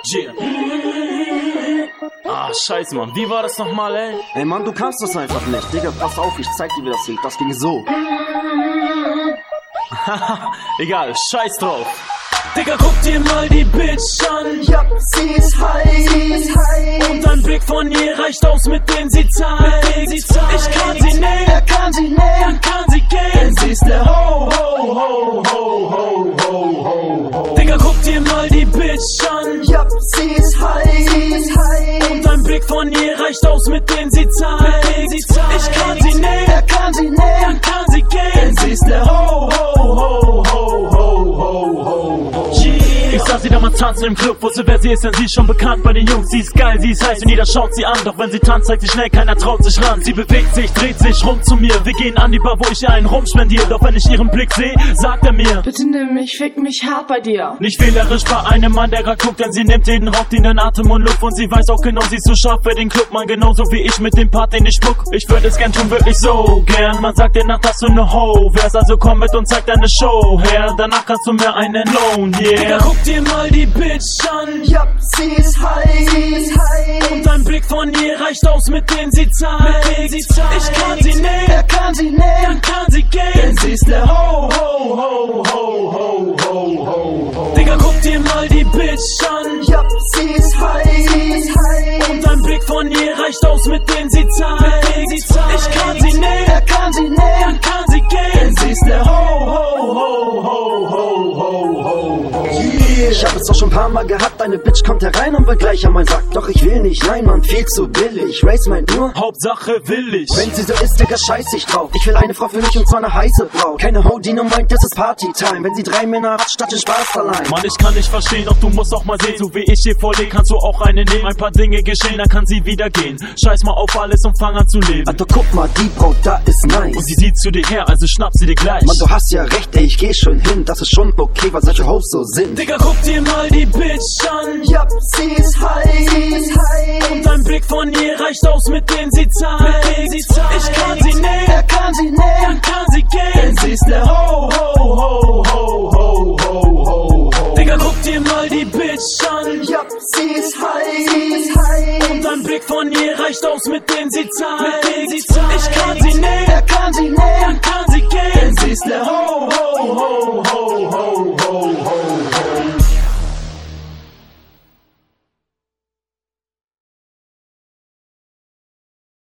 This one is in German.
Yeah. Ah, scheiße, Mann. Wie war das nochmal, ey? Ey, Mann, du kannst das einfach nicht. Digga, pass auf, ich zeig dir, wie das geht. Das ging so. Egal, scheiß drauf. Digga, guck dir mal die Bitch an. Ja, sie ist heiß. Und ein Blick von ihr reicht aus, mit dem sie zeigt. Ich kann sie nehmen, er kann sie nehmen, dann kann sie gehen. denn sie ist der Ho. Digga, guck dir mal die Bitch an. Ja, sie ist heiß. Und ein Blick von ihr reicht aus, mit dem sie zeigt. Ich kann sie nehmen, er kann sie nehmen, dann kann sie gehen. denn sie ist der Ho. Ich sah sie damals tanzen im Club, wusste wer sie ist, denn sie ist schon bekannt bei den Jungs. Sie ist geil, sie ist heiß und jeder schaut sie an. Doch wenn sie tanzt, zeigt sie schnell, keiner traut sich ran. Sie bewegt sich, dreht sich rum zu mir. Wir gehen an die Bar, wo ich ihr einen rumspendiere. Doch wenn ich ihren Blick sehe, sagt er mir: Bitte nimm mich, fick mich hart bei dir. Nicht wählerisch bei einem Mann, der grad guckt, denn sie nimmt jeden Rauch, den Atem und Luft. Und sie weiß auch genau, sie ist so scharf für den Club, man, genauso wie ich mit dem Part, den ich spuck. Ich würde es gern tun, wirklich so gern. Man sagt dir nach, dass du ne Ho wärst, also komm mit und zeig deine Show her. Danach kannst du mir einen Lohn, yeah. Digga, guck dir mal die Bitch an. Ja, sie ist heiß. Und ein Blick von ihr reicht aus, mit dem sie zeigt. Ich kann sie nehmen, er kann sie nehmen, dann kann sie gehen. denn sie ist der Ho. Digga, guck dir mal die Bitch an. Ja, sie ist heiß. Und ein Blick von ihr reicht aus, mit dem sie zeigt. Ich kann sie nehmen, er kann sie nehmen, dann kann sie gehen. denn sie ist der Ho. Ich hab es doch schon ein paar Mal gehabt, eine Bitch kommt herein und will gleich an meinen Sack. Doch ich will nicht, nein Mann, viel zu billig. Race meint nur, Hauptsache will ich. wenn sie so ist, Digga, scheiß ich drauf. Ich will eine Frau für mich und zwar eine heiße Frau. Keine Ho, die nur meint, das ist Partytime. Wenn sie 3 Männer hat, statt den Spaß allein. Mann, ich kann nicht verstehen, doch du musst auch mal sehen. So wie ich hier vor dir, kannst du auch eine nehmen. Ein paar Dinge geschehen, dann kann sie wieder gehen. Scheiß mal auf alles und fang an zu leben. Alter, guck mal, die Braut da ist nice. Und sie sieht zu dir her, also schnapp sie dir gleich. Mann, du hast ja recht, ey, ich geh schon hin. Das ist schon okay, weil solche Hoes so sind. Digga, guck dir mal die Bitch an. Ja, sie ist heiß. Und ein Blick von ihr reicht aus, mit dem sie zeigt. Ich kann sie nehmen, er kann sie nehmen, dann kann sie gehen. denn sie ist der Ho. Digga, guck dir mal die Bitch an. Ja, sie ist heiß. Und ein Blick von ihr reicht aus, mit dem sie zeigt. Ich kann sie nehmen, er kann sie nehmen, dann kann sie gehen. denn sie ist der Ho.